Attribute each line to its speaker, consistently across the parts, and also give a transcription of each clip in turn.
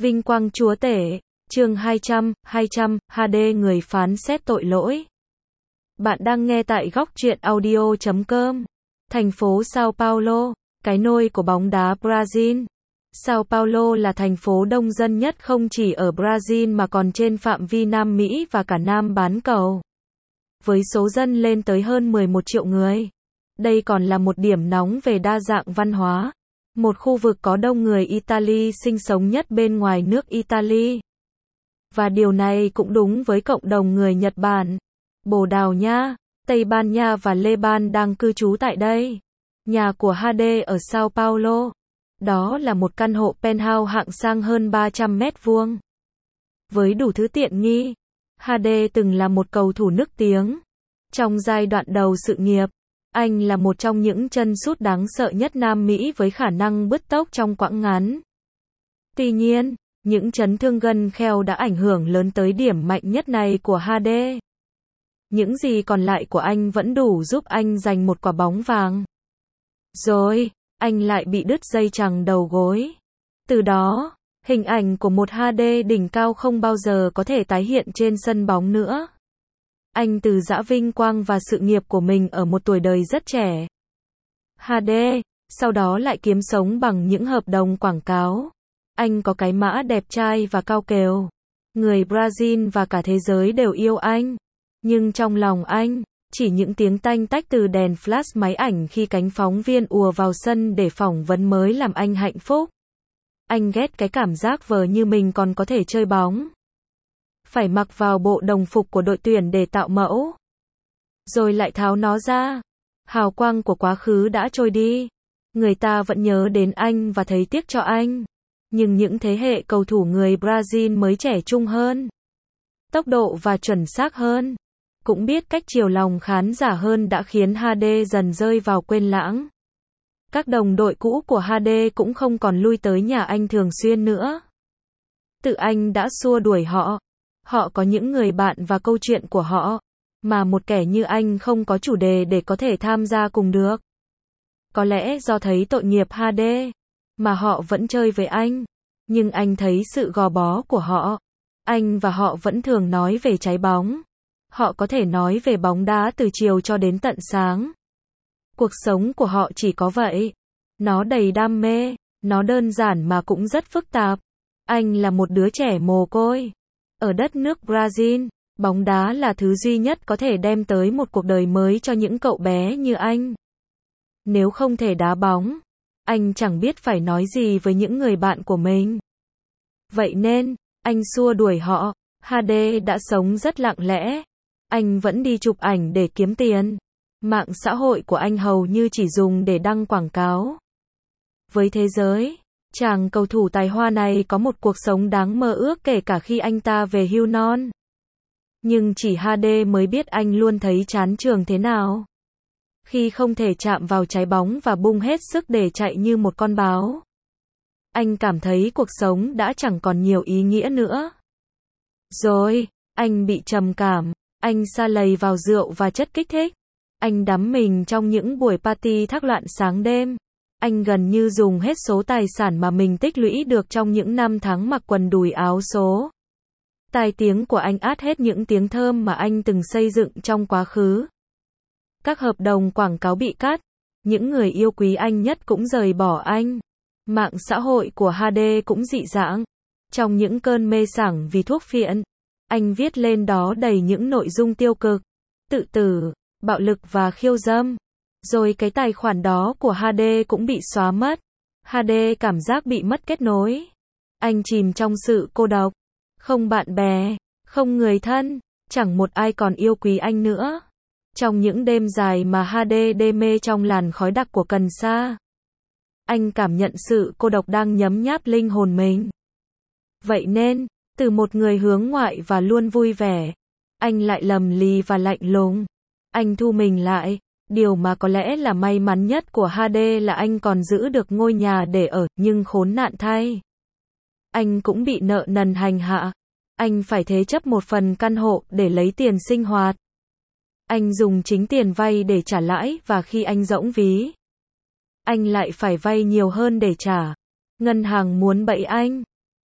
Speaker 1: Vinh quang chúa tể, chương 200, HD người phán xét tội lỗi. Bạn đang nghe tại góc truyện audio.com. Thành phố Sao Paulo, cái nôi của bóng đá Brazil. Sao Paulo là thành phố đông dân nhất không chỉ ở Brazil mà còn trên phạm vi Nam Mỹ và cả Nam bán cầu. Với số dân lên tới hơn 11 triệu người. Đây còn là một điểm nóng về đa dạng văn hóa. Một khu vực có đông người Italy sinh sống nhất bên ngoài nước Italy. Và điều này cũng đúng với cộng đồng người Nhật Bản, Bồ Đào Nha, Tây Ban Nha và Leban đang cư trú tại đây. Nhà của HD ở Sao Paulo. Đó là một căn hộ penthouse hạng sang hơn 300 mét vuông. Với đủ thứ tiện nghi, HD từng là một cầu thủ nức tiếng. Trong giai đoạn đầu sự nghiệp, anh là một trong những chân sút đáng sợ nhất Nam Mỹ với khả năng bứt tốc trong quãng ngắn. Tuy nhiên, những chấn thương gân kheo đã ảnh hưởng lớn tới điểm mạnh nhất này của HD. Những gì còn lại của anh vẫn đủ giúp anh giành một quả bóng vàng. Rồi, anh lại bị đứt dây chằng đầu gối. Từ đó, hình ảnh của một HD đỉnh cao không bao giờ có thể tái hiện trên sân bóng nữa. Anh từ giã vinh quang và sự nghiệp của mình ở một tuổi đời rất trẻ. HD, sau đó lại kiếm sống bằng những hợp đồng quảng cáo. Anh có cái mã đẹp trai và cao kèo. Người Brazil và cả thế giới đều yêu anh. Nhưng trong lòng anh, chỉ những tiếng tanh tách từ đèn flash máy ảnh khi cánh phóng viên ùa vào sân để phỏng vấn mới làm anh hạnh phúc. Anh ghét cái cảm giác vờ như mình còn có thể chơi bóng. Phải mặc vào bộ đồng phục của đội tuyển để tạo mẫu. Rồi lại tháo nó ra. Hào quang của quá khứ đã trôi đi. Người ta vẫn nhớ đến anh và thấy tiếc cho anh. Nhưng những thế hệ cầu thủ người Brazil mới trẻ trung hơn. Tốc độ và chuẩn xác hơn. Cũng biết cách chiều lòng khán giả hơn đã khiến HD dần rơi vào quên lãng. Các đồng đội cũ của HD cũng không còn lui tới nhà anh thường xuyên nữa. Tự anh đã xua đuổi họ. Họ có những người bạn và câu chuyện của họ, mà một kẻ như anh không có chủ đề để có thể tham gia cùng được. Có lẽ do thấy tội nghiệp HD, mà họ vẫn chơi với anh. Nhưng anh thấy sự gò bó của họ. Anh và họ vẫn thường nói về trái bóng. Họ có thể nói về bóng đá từ chiều cho đến tận sáng. Cuộc sống của họ chỉ có vậy. Nó đầy đam mê, nó đơn giản mà cũng rất phức tạp. Anh là một đứa trẻ mồ côi. Ở đất nước Brazil, bóng đá là thứ duy nhất có thể đem tới một cuộc đời mới cho những cậu bé như anh. Nếu không thể đá bóng, anh chẳng biết phải nói gì với những người bạn của mình. Vậy nên, anh xua đuổi họ. HD đã sống rất lặng lẽ. Anh vẫn đi chụp ảnh để kiếm tiền. Mạng xã hội của anh hầu như chỉ dùng để đăng quảng cáo. Với thế giới, chàng cầu thủ tài hoa này có một cuộc sống đáng mơ ước kể cả khi anh ta về hưu non. Nhưng chỉ HD mới biết anh luôn thấy chán trường thế nào. Khi không thể chạm vào trái bóng và bung hết sức để chạy như một con báo. Anh cảm thấy cuộc sống đã chẳng còn nhiều ý nghĩa nữa. Rồi, anh bị trầm cảm. Anh sa lầy vào rượu và chất kích thích. Anh đắm mình trong những buổi party thác loạn sáng đêm. Anh gần như dùng hết số tài sản mà mình tích lũy được trong những năm tháng mặc quần đùi áo số. Tai tiếng của anh át hết những tiếng thơm mà anh từng xây dựng trong quá khứ. Các hợp đồng quảng cáo bị cắt. Những người yêu quý anh nhất cũng rời bỏ anh. Mạng xã hội của HD cũng dị dạng. Trong những cơn mê sảng vì thuốc phiện, anh viết lên đó đầy những nội dung tiêu cực, tự tử, bạo lực và khiêu dâm. Rồi cái tài khoản đó của HD cũng bị xóa mất. HD cảm giác bị mất kết nối. Anh chìm trong sự cô độc. Không bạn bè, không người thân, chẳng một ai còn yêu quý anh nữa. Trong những đêm dài mà HD đê mê trong làn khói đặc của cần sa, anh cảm nhận sự cô độc đang nhấm nháp linh hồn mình. Vậy nên, từ một người hướng ngoại và luôn vui vẻ, anh lại lầm lì và lạnh lùng. Anh thu mình lại. Điều mà có lẽ là may mắn nhất của HD là anh còn giữ được ngôi nhà để ở, nhưng khốn nạn thay. Anh cũng bị nợ nần hành hạ. Anh phải thế chấp một phần căn hộ để lấy tiền sinh hoạt. Anh dùng chính tiền vay để trả lãi và khi anh rỗng ví, anh lại phải vay nhiều hơn để trả. Ngân hàng muốn bẫy anh.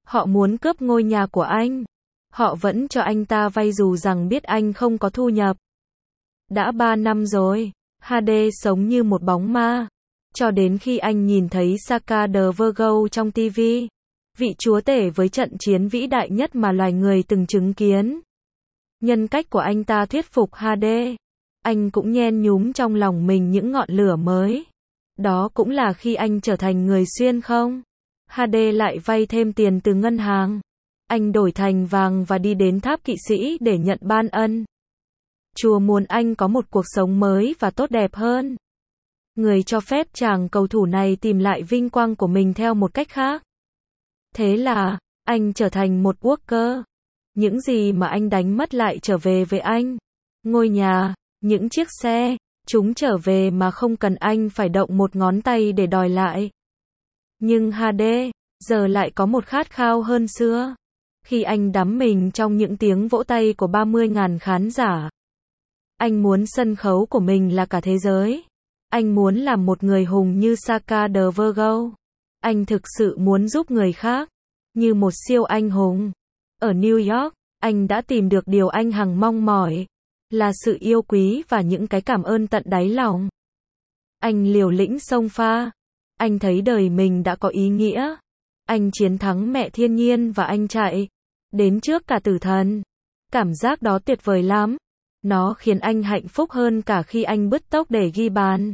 Speaker 1: Họ muốn cướp ngôi nhà của anh. Họ vẫn cho anh ta vay dù rằng biết anh không có thu nhập. Đã 3 năm rồi, HD sống như một bóng ma. Cho đến khi anh nhìn thấy Saka the Virgo trong TV. Vị chúa tể với trận chiến vĩ đại nhất mà loài người từng chứng kiến. Nhân cách của anh ta thuyết phục HD. Anh cũng nhen nhúm trong lòng mình những ngọn lửa mới. Đó cũng là khi anh trở thành người xuyên không. HD lại vay thêm tiền từ ngân hàng. Anh đổi thành vàng và đi đến tháp kỵ sĩ để nhận ban ân. Chúa muốn anh có một cuộc sống mới và tốt đẹp hơn. Người cho phép chàng cầu thủ này tìm lại vinh quang của mình theo một cách khác. Thế là, anh trở thành một worker. Những gì mà anh đánh mất lại trở về với anh. Ngôi nhà, những chiếc xe, chúng trở về mà không cần anh phải động một ngón tay để đòi lại. Nhưng HD, giờ lại có một khát khao hơn xưa. Khi anh đắm mình trong những tiếng vỗ tay của 30.000 khán giả. Anh muốn sân khấu của mình là cả thế giới. Anh muốn làm một người hùng như Saka the Virgo. Anh thực sự muốn giúp người khác. Như một siêu anh hùng. Ở New York, anh đã tìm được điều anh hằng mong mỏi. Là sự yêu quý và những cái cảm ơn tận đáy lòng. Anh liều lĩnh xông pha. Anh thấy đời mình đã có ý nghĩa. Anh chiến thắng mẹ thiên nhiên và anh chạy đến trước cả tử thần. Cảm giác đó tuyệt vời lắm. Nó khiến anh hạnh phúc hơn cả khi anh bứt tốc để ghi bàn.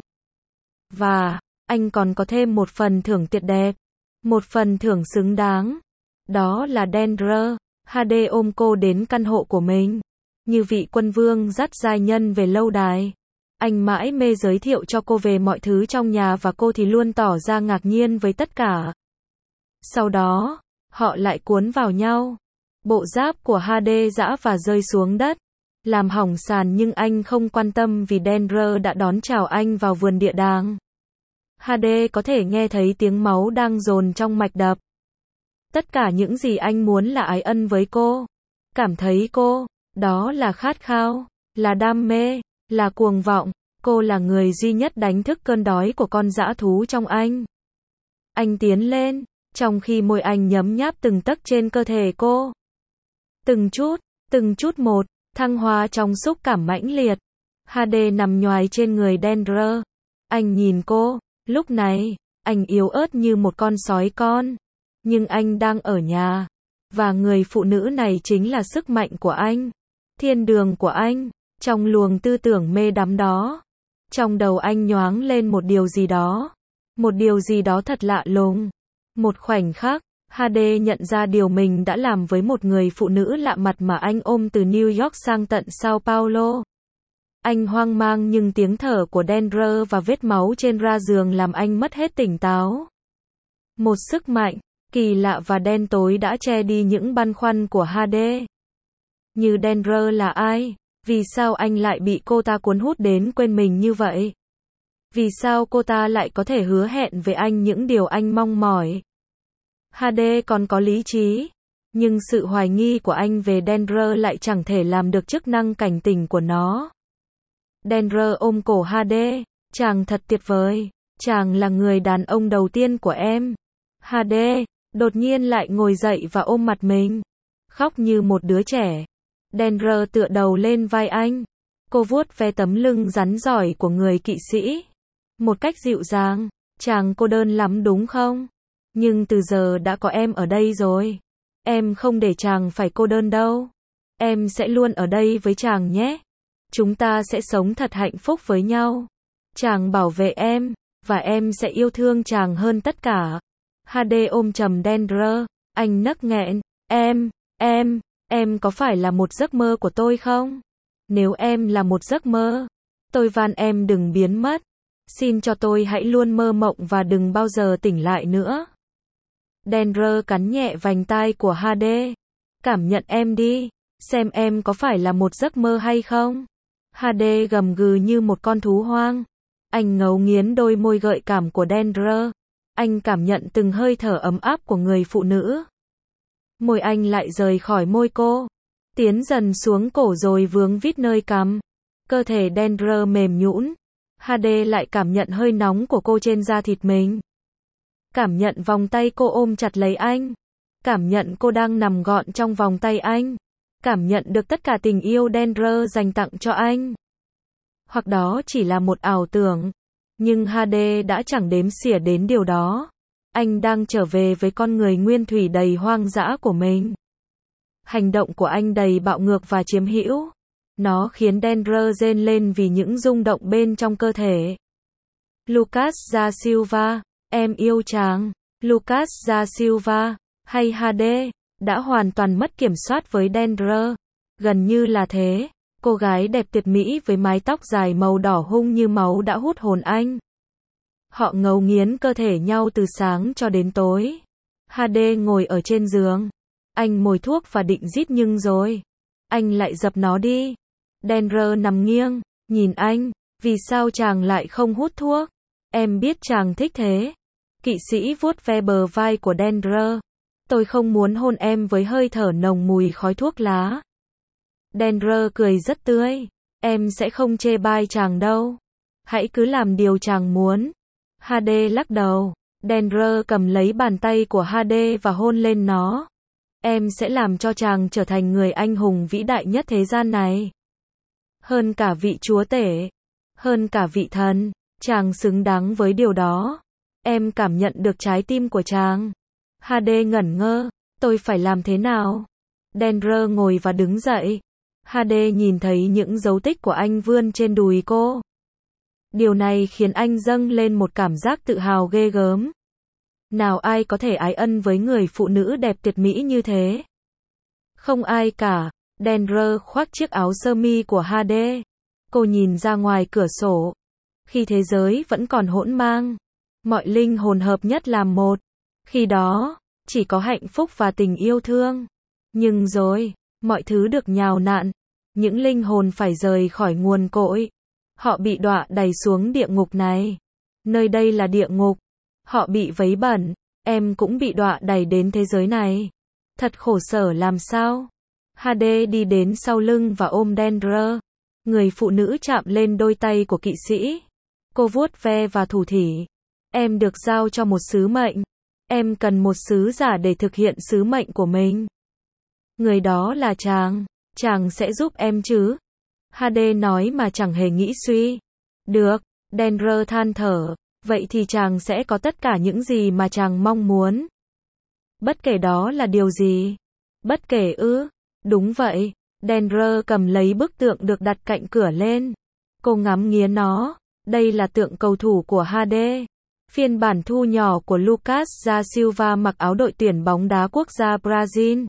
Speaker 1: Và, anh còn có thêm một phần thưởng tuyệt đẹp. Một phần thưởng xứng đáng. Đó là Dendra. HD ôm cô đến căn hộ của mình. Như vị quân vương dắt giai nhân về lâu đài. Anh mãi mê giới thiệu cho cô về mọi thứ trong nhà và cô thì luôn tỏ ra ngạc nhiên với tất cả. Sau đó, họ lại cuốn vào nhau. Bộ giáp của HD giã và rơi xuống đất. Làm hỏng sàn nhưng anh không quan tâm vì Dendra đã đón chào anh vào vườn địa đàng. HD có thể nghe thấy tiếng máu đang dồn trong mạch đập. Tất cả những gì anh muốn là ái ân với cô. Cảm thấy cô, đó là khát khao, là đam mê, là cuồng vọng. Cô là người duy nhất đánh thức cơn đói của con dã thú trong anh. Anh tiến lên, trong khi môi anh nhấm nháp từng tấc trên cơ thể cô. Từng chút một, thăng hoa trong xúc cảm mãnh liệt. HD nằm nhoài trên người Dendra. Anh nhìn cô, lúc này, anh yếu ớt như một con sói con. Nhưng anh đang ở nhà. Và người phụ nữ này chính là sức mạnh của anh. Thiên đường của anh. Trong luồng tư tưởng mê đắm đó. Trong đầu anh nhoáng lên một điều gì đó. Một điều gì đó thật lạ lùng. Một khoảnh khắc, HD nhận ra điều mình đã làm với một người phụ nữ lạ mặt mà anh ôm từ New York sang tận Sao Paulo. Anh hoang mang nhưng tiếng thở của Dendra và vết máu trên ra giường làm anh mất hết tỉnh táo. Một sức mạnh kỳ lạ và đen tối đã che đi những băn khoăn của HD. Như Dendra là ai? Vì sao anh lại bị cô ta cuốn hút đến quên mình như vậy? Vì sao cô ta lại có thể hứa hẹn với anh những điều anh mong mỏi? HD còn có lý trí. Nhưng sự hoài nghi của anh về Dendra lại chẳng thể làm được chức năng cảnh tỉnh của nó. Dendra ôm cổ HD. Chàng thật tuyệt vời. Chàng là người đàn ông đầu tiên của em. HD đột nhiên lại ngồi dậy và ôm mặt mình. Khóc như một đứa trẻ. Dendra tựa đầu lên vai anh. Cô vuốt ve tấm lưng rắn giỏi của người kỵ sĩ. Một cách dịu dàng. Chàng cô đơn lắm đúng không? Nhưng từ giờ đã có em ở đây rồi. Em không để chàng phải cô đơn đâu. Em sẽ luôn ở đây với chàng nhé. Chúng ta sẽ sống thật hạnh phúc với nhau. Chàng bảo vệ em. Và em sẽ yêu thương chàng hơn tất cả. HD ôm chầm Dendra. Anh nấc nghẹn. Em có phải là một giấc mơ của tôi không? Nếu em là một giấc mơ, tôi van em đừng biến mất. Xin cho tôi hãy luôn mơ mộng và đừng bao giờ tỉnh lại nữa. Dendra cắn nhẹ vành tai của HD. Cảm nhận em đi. Xem em có phải là một giấc mơ hay không? HD gầm gừ như một con thú hoang. Anh ngấu nghiến đôi môi gợi cảm của Dendra. Anh cảm nhận từng hơi thở ấm áp của người phụ nữ. Môi anh lại rời khỏi môi cô. Tiến dần xuống cổ rồi vướng vít nơi cằm. Cơ thể Dendra mềm nhũn. HD lại cảm nhận hơi nóng của cô trên da thịt mình. Cảm nhận vòng tay cô ôm chặt lấy anh. Cảm nhận cô đang nằm gọn trong vòng tay anh. Cảm nhận được tất cả tình yêu Denver dành tặng cho anh. Hoặc đó chỉ là một ảo tưởng. Nhưng HD đã chẳng đếm xỉa đến điều đó. Anh đang trở về với con người nguyên thủy đầy hoang dã của mình. Hành động của anh đầy bạo ngược và chiếm hữu. Nó khiến Denver rên lên vì những rung động bên trong cơ thể. Lucas da Silva, em yêu chàng. Lucas da Silva, hay HD, đã hoàn toàn mất kiểm soát với Denver. Gần như là thế. Cô gái đẹp tuyệt mỹ với mái tóc dài màu đỏ hung như máu đã hút hồn anh. Họ ngấu nghiến cơ thể nhau từ sáng cho đến tối. HD ngồi ở trên giường. Anh mồi thuốc và định rít nhưng rồi. Anh lại dập nó đi. Denver nằm nghiêng, nhìn anh. Vì sao chàng lại không hút thuốc? Em biết chàng thích thế. Kỵ sĩ vuốt ve bờ vai của Denver. Tôi không muốn hôn em với hơi thở nồng mùi khói thuốc lá. Denver cười rất tươi. Em sẽ không chê bai chàng đâu. Hãy cứ làm điều chàng muốn. HD lắc đầu. Denver cầm lấy bàn tay của HD và hôn lên nó. Em sẽ làm cho chàng trở thành người anh hùng vĩ đại nhất thế gian này. Hơn cả vị chúa tể. Hơn cả vị thần. Chàng xứng đáng với điều đó. Em cảm nhận được trái tim của chàng. HD ngẩn ngơ. Tôi phải làm thế nào? Denver ngồi và đứng dậy. HD nhìn thấy những dấu tích của anh vươn trên đùi cô. Điều này khiến anh dâng lên một cảm giác tự hào ghê gớm. Nào ai có thể ái ân với người phụ nữ đẹp tuyệt mỹ như thế? Không ai cả. Denver khoác chiếc áo sơ mi của HD. Cô nhìn ra ngoài cửa sổ. Khi thế giới vẫn còn hỗn mang, mọi linh hồn hợp nhất làm một. Khi đó, chỉ có hạnh phúc và tình yêu thương. Nhưng rồi, mọi thứ được nhào nặn. Những linh hồn phải rời khỏi nguồn cội. Họ bị đọa đày xuống địa ngục này. Nơi đây là địa ngục. Họ bị vấy bẩn. Em cũng bị đọa đày đến thế giới này. Thật khổ sở làm sao? HD đi đến sau lưng và ôm Denver. Người phụ nữ chạm lên đôi tay của kỵ sĩ. Cô vuốt ve và thủ thỉ. Em được giao cho một sứ mệnh. Em cần một sứ giả để thực hiện sứ mệnh của mình. Người đó là chàng. Chàng sẽ giúp em chứ? HD nói mà chẳng hề nghĩ suy. Được, Denver than thở. Vậy thì chàng sẽ có tất cả những gì mà chàng mong muốn. Bất kể đó là điều gì? Bất kể ư? Đúng vậy. Denver cầm lấy bức tượng được đặt cạnh cửa lên. Cô ngắm nghía nó. Đây là tượng cầu thủ của HD. Phiên bản thu nhỏ của Lucas da Silva mặc áo đội tuyển bóng đá quốc gia Brazil.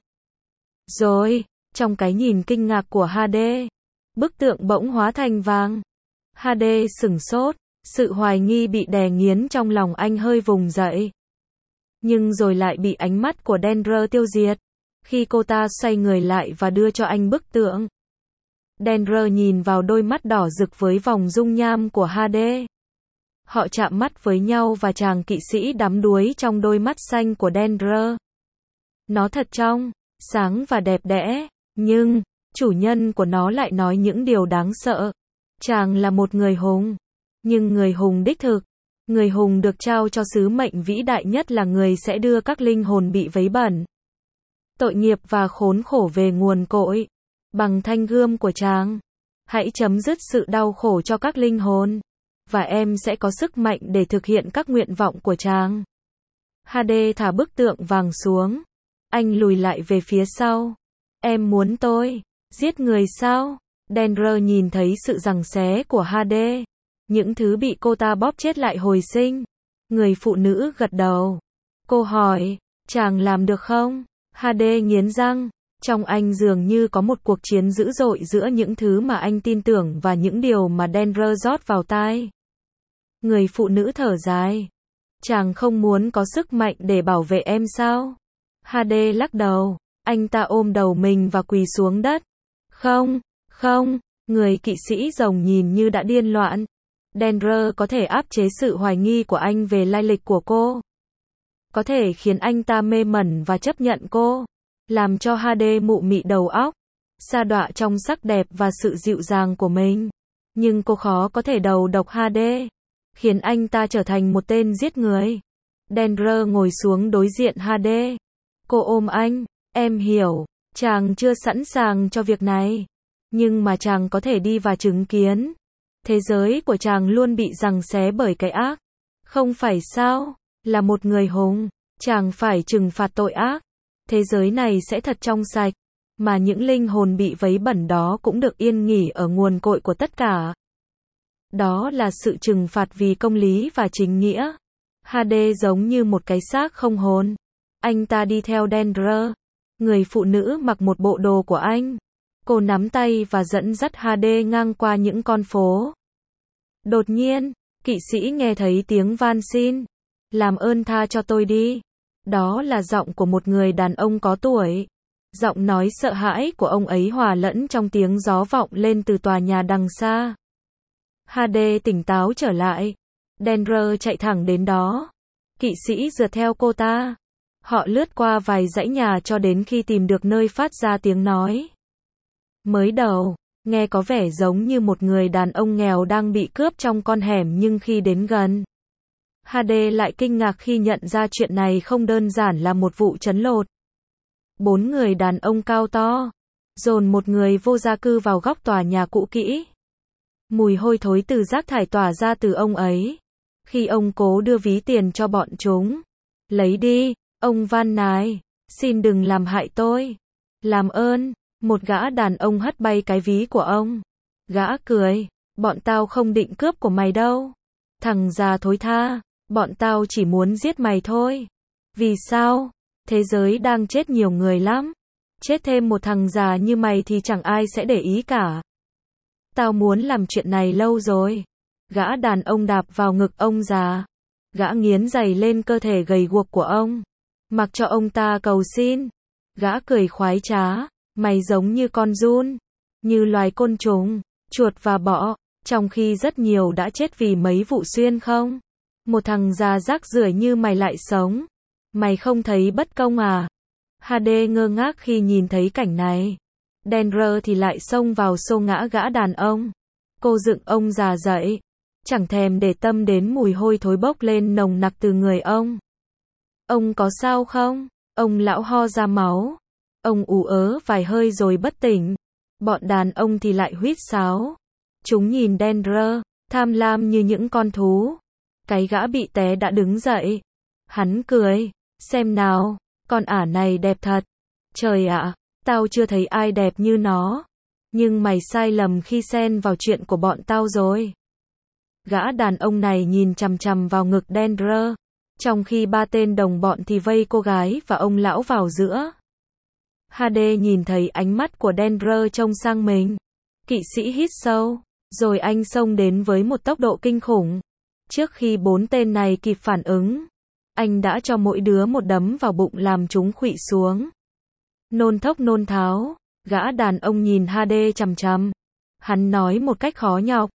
Speaker 1: Rồi, trong cái nhìn kinh ngạc của HD, bức tượng bỗng hóa thành vàng. HD sửng sốt, sự hoài nghi bị đè nghiến trong lòng anh hơi vùng dậy. Nhưng rồi lại bị ánh mắt của Denver tiêu diệt, khi cô ta xoay người lại và đưa cho anh bức tượng. Denver nhìn vào đôi mắt đỏ rực với vòng dung nham của HD. Họ chạm mắt với nhau và chàng kỵ sĩ đắm đuối trong đôi mắt xanh của Denver. Nó thật trong, sáng và đẹp đẽ, nhưng chủ nhân của nó lại nói những điều đáng sợ. Chàng là một người hùng, nhưng người hùng đích thực, người hùng được trao cho sứ mệnh vĩ đại nhất là người sẽ đưa các linh hồn bị vấy bẩn, tội nghiệp và khốn khổ về nguồn cội. Bằng thanh gươm của chàng, hãy chấm dứt sự đau khổ cho các linh hồn, và em sẽ có sức mạnh để thực hiện các nguyện vọng của chàng. HD thả bức tượng vàng xuống. Anh lùi lại về phía sau. Em muốn tôi giết người sao? Denver nhìn thấy sự giằng xé của HD. Những thứ bị cô ta bóp chết lại hồi sinh. Người phụ nữ gật đầu. Cô hỏi, chàng làm được không? HD nghiến răng. Trong anh dường như có một cuộc chiến dữ dội giữa những thứ mà anh tin tưởng và những điều mà Denver rót vào tai. Người phụ nữ thở dài. Chàng không muốn có sức mạnh để bảo vệ em sao? HD lắc đầu. Anh ta ôm đầu mình và quỳ xuống đất. Không, không. Người kỵ sĩ rồng nhìn như đã điên loạn. Denver có thể áp chế sự hoài nghi của anh về lai lịch của cô. Có thể khiến anh ta mê mẩn và chấp nhận cô. Làm cho HD mụ mị đầu óc. Sa đọa trong sắc đẹp và sự dịu dàng của mình. Nhưng cô khó có thể đầu độc HD. Khiến anh ta trở thành một tên giết người. Denver ngồi xuống đối diện HD. Cô ôm anh, em hiểu, chàng chưa sẵn sàng cho việc này. Nhưng mà chàng có thể đi và chứng kiến. Thế giới của chàng luôn bị giằng xé bởi cái ác. Không phải sao? Là một người hùng, chàng phải trừng phạt tội ác. Thế giới này sẽ thật trong sạch. Mà những linh hồn bị vấy bẩn đó cũng được yên nghỉ ở nguồn cội của tất cả. Đó là sự trừng phạt vì công lý và chính nghĩa. HD giống như một cái xác không hồn. Anh ta đi theo Dendra. Người phụ nữ mặc một bộ đồ của anh. Cô nắm tay và dẫn dắt HD ngang qua những con phố. Đột nhiên, kỵ sĩ nghe thấy tiếng van xin. Làm ơn tha cho tôi đi. Đó là giọng của một người đàn ông có tuổi. Giọng nói sợ hãi của ông ấy hòa lẫn trong tiếng gió vọng lên từ tòa nhà đằng xa. HD tỉnh táo trở lại. Dendra chạy thẳng đến đó. Kỵ sĩ rượt theo cô ta. Họ lướt qua vài dãy nhà cho đến khi tìm được nơi phát ra tiếng nói. Mới đầu, nghe có vẻ giống như một người đàn ông nghèo đang bị cướp trong con hẻm, nhưng khi đến gần, HD lại kinh ngạc khi nhận ra chuyện này không đơn giản là một vụ trấn lột. 4 người đàn ông cao to dồn một người vô gia cư vào góc tòa nhà cũ kỹ. Mùi hôi thối từ rác thải tỏa ra từ ông ấy. Khi ông cố đưa ví tiền cho bọn chúng. Lấy đi, ông van nài. Xin đừng làm hại tôi. Làm ơn. Một gã đàn ông hất bay cái ví của ông. Gã cười. Bọn tao không định cướp của mày đâu. Thằng già thối tha. Bọn tao chỉ muốn giết mày thôi. Vì sao? Thế giới đang chết nhiều người lắm. Chết thêm một thằng già như mày thì chẳng ai sẽ để ý cả. Tao muốn làm chuyện này lâu rồi. Gã đàn ông đạp vào ngực ông già. Gã nghiến giày lên cơ thể gầy guộc của ông. Mặc cho ông ta cầu xin. Gã cười khoái trá. Mày giống như con giun. Như loài côn trùng, chuột và bọ. Trong khi rất nhiều đã chết vì mấy vụ xuyên không. Một thằng già rác rưởi như mày lại sống. Mày không thấy bất công à? HD ngơ ngác khi nhìn thấy cảnh này. Dendra thì lại xông vào xô ngã gã đàn ông. Cô dựng ông già dậy. Chẳng thèm để tâm đến mùi hôi thối bốc lên nồng nặc từ người ông. Ông có sao không? Ông lão ho ra máu. Ông ù ớ vài hơi rồi bất tỉnh. Bọn đàn ông thì lại huýt sáo. Chúng nhìn Dendra, tham lam như những con thú. Cái gã bị té đã đứng dậy. Hắn cười. Xem nào, con ả này đẹp thật. Trời ạ, tao chưa thấy ai đẹp như nó. Nhưng mày sai lầm khi xen vào chuyện của bọn tao rồi. Gã đàn ông này nhìn chằm chằm vào ngực Dendra. Trong khi 3 tên đồng bọn thì vây cô gái và ông lão vào giữa. HD nhìn thấy ánh mắt của Dendra trông sang mình. Kỵ sĩ hít sâu. Rồi anh xông đến với một tốc độ kinh khủng. Trước khi 4 tên này kịp phản ứng, anh đã cho mỗi đứa một đấm vào bụng làm chúng khuỵu xuống. Nôn thốc nôn tháo, gã đàn ông nhìn HD chằm chằm. Hắn nói một cách khó nhọc.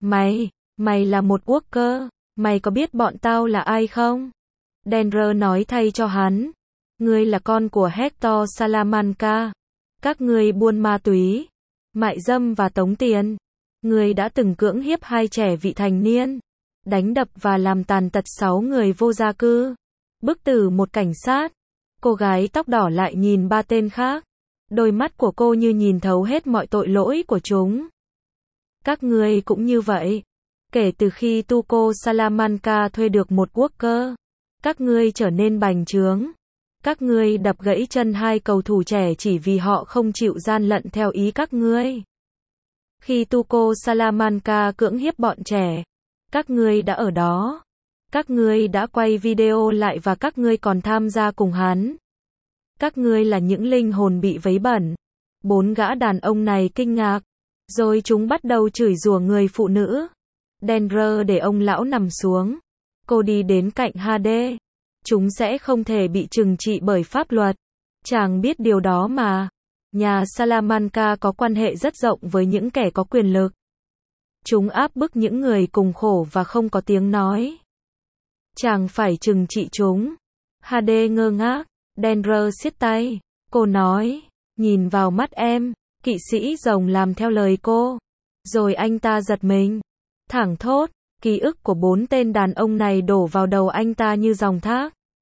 Speaker 1: Mày là một worker, mày có biết bọn tao là ai không? Dendra nói thay cho hắn. Ngươi là con của Hector Salamanca. Các ngươi buôn ma túy, mại dâm và tống tiền. Ngươi đã từng cưỡng hiếp 2 trẻ vị thành niên. Đánh đập và làm tàn tật 6 người vô gia cư. Bức tử một cảnh sát. Cô gái tóc đỏ lại nhìn 3 tên khác. Đôi mắt của cô như nhìn thấu hết mọi tội lỗi của chúng. Các ngươi cũng như vậy. Kể từ khi Tuco Salamanca thuê được một worker, các ngươi trở nên bành trướng. Các ngươi đập gãy chân 2 cầu thủ trẻ chỉ vì họ không chịu gian lận theo ý các ngươi. Khi Tuco Salamanca cưỡng hiếp bọn trẻ, các ngươi đã ở đó. Các ngươi đã quay video lại và các ngươi còn tham gia cùng hắn. Các ngươi là những linh hồn bị vấy bẩn. 4 gã đàn ông này kinh ngạc. Rồi chúng bắt đầu chửi rủa người phụ nữ. Dendra để ông lão nằm xuống. Cô đi đến cạnh HD. Chúng sẽ không thể bị trừng trị bởi pháp luật. Chàng biết điều đó mà. Nhà Salamanca có quan hệ rất rộng với những kẻ có quyền lực. Chúng áp bức những người cùng khổ và không có tiếng nói. Chàng phải trừng trị chúng. HD ngơ ngác. Dendra siết tay. Cô nói. Nhìn vào mắt em. Kỵ sĩ rồng làm theo lời cô. Rồi anh ta giật mình. Thảng thốt. Ký ức của 4 tên đàn ông này đổ vào đầu anh ta như dòng thác.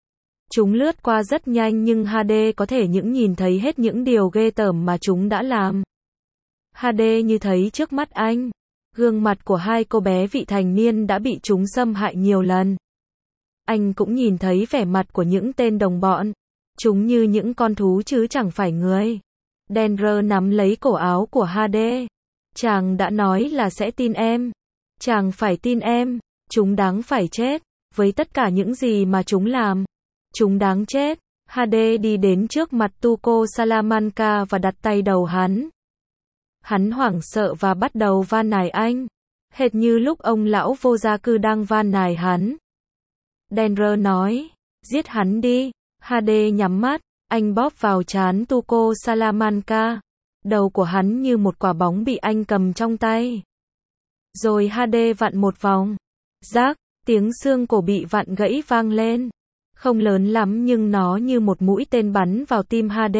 Speaker 1: Chúng lướt qua rất nhanh nhưng HD có thể những nhìn thấy hết những điều ghê tởm mà chúng đã làm. HD như thấy trước mắt anh, gương mặt của hai cô bé vị thành niên đã bị chúng xâm hại nhiều lần. Anh cũng nhìn thấy vẻ mặt của những tên đồng bọn. Chúng như những con thú chứ chẳng phải người. Denver nắm lấy cổ áo của HD. Chàng đã nói là sẽ tin em. Chàng phải tin em. Chúng đáng phải chết. Với tất cả những gì mà chúng làm. Chúng đáng chết. HD đi đến trước mặt Tuco Salamanca và đặt tay đầu hắn. Hắn hoảng sợ và bắt đầu van nài anh. Hệt như lúc ông lão vô gia cư đang van nài hắn. Denver nói, giết hắn đi. HD nhắm mắt, anh bóp vào trán Tuco Salamanca. Đầu của hắn như một quả bóng bị anh cầm trong tay. Rồi HD vặn một vòng. Rác, tiếng xương cổ bị vặn gãy vang lên. Không lớn lắm nhưng nó như một mũi tên bắn vào tim HD.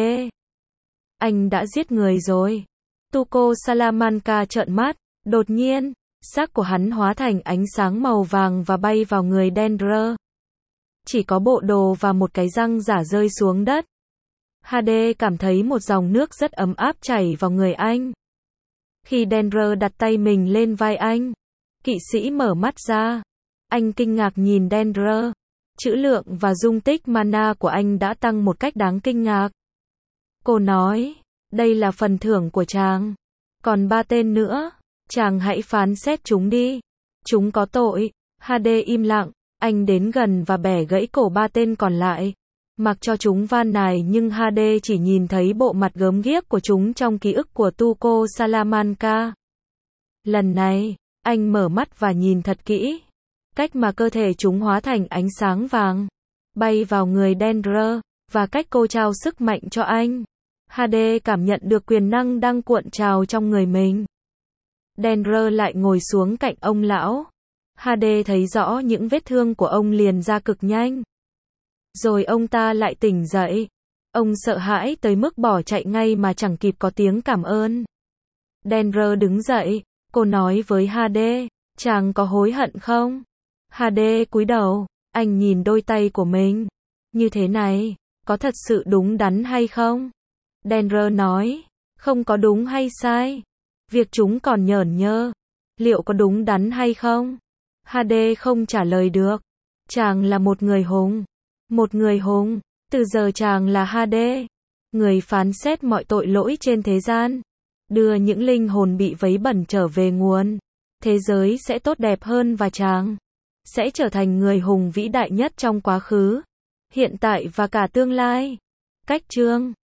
Speaker 1: Anh đã giết người rồi. Tuco Salamanca trợn mắt. Đột nhiên, xác của hắn hóa thành ánh sáng màu vàng và bay vào người Denver. Chỉ có bộ đồ và một cái răng giả rơi xuống đất. HD cảm thấy một dòng nước rất ấm áp chảy vào người anh. Khi Denver đặt tay mình lên vai anh, kỵ sĩ mở mắt ra. Anh kinh ngạc nhìn Denver. Trữ lượng và dung tích mana của anh đã tăng một cách đáng kinh ngạc. Cô nói, đây là phần thưởng của chàng. Còn 3 tên nữa, chàng hãy phán xét chúng đi. Chúng có tội. HD im lặng. Anh đến gần và bẻ gãy cổ 3 tên còn lại. Mặc cho chúng van nài nhưng HD chỉ nhìn thấy bộ mặt gớm ghiếc của chúng trong ký ức của Tuco Salamanca. Lần này, anh mở mắt và nhìn thật kỹ. Cách mà cơ thể chúng hóa thành ánh sáng vàng, bay vào người Denver, và cách cô trao sức mạnh cho anh. HD cảm nhận được quyền năng đang cuộn trào trong người mình. Denver lại ngồi xuống cạnh ông lão. HD thấy rõ những vết thương của ông liền ra cực nhanh. Rồi ông ta lại tỉnh dậy. Ông sợ hãi tới mức bỏ chạy ngay mà chẳng kịp có tiếng cảm ơn. Denver đứng dậy. Cô nói với HD, chàng có hối hận không? HD cúi đầu. Anh nhìn đôi tay của mình. Như thế này, có thật sự đúng đắn hay không? Denver nói, không có đúng hay sai. Việc chúng còn nhởn nhơ. Liệu có đúng đắn hay không? HD không trả lời được. Chàng là một người hùng. Một người hùng. Từ giờ chàng là HD. Người phán xét mọi tội lỗi trên thế gian. Đưa những linh hồn bị vấy bẩn trở về nguồn. Thế giới sẽ tốt đẹp hơn và chàng sẽ trở thành người hùng vĩ đại nhất trong quá khứ, hiện tại và cả tương lai. Cách chương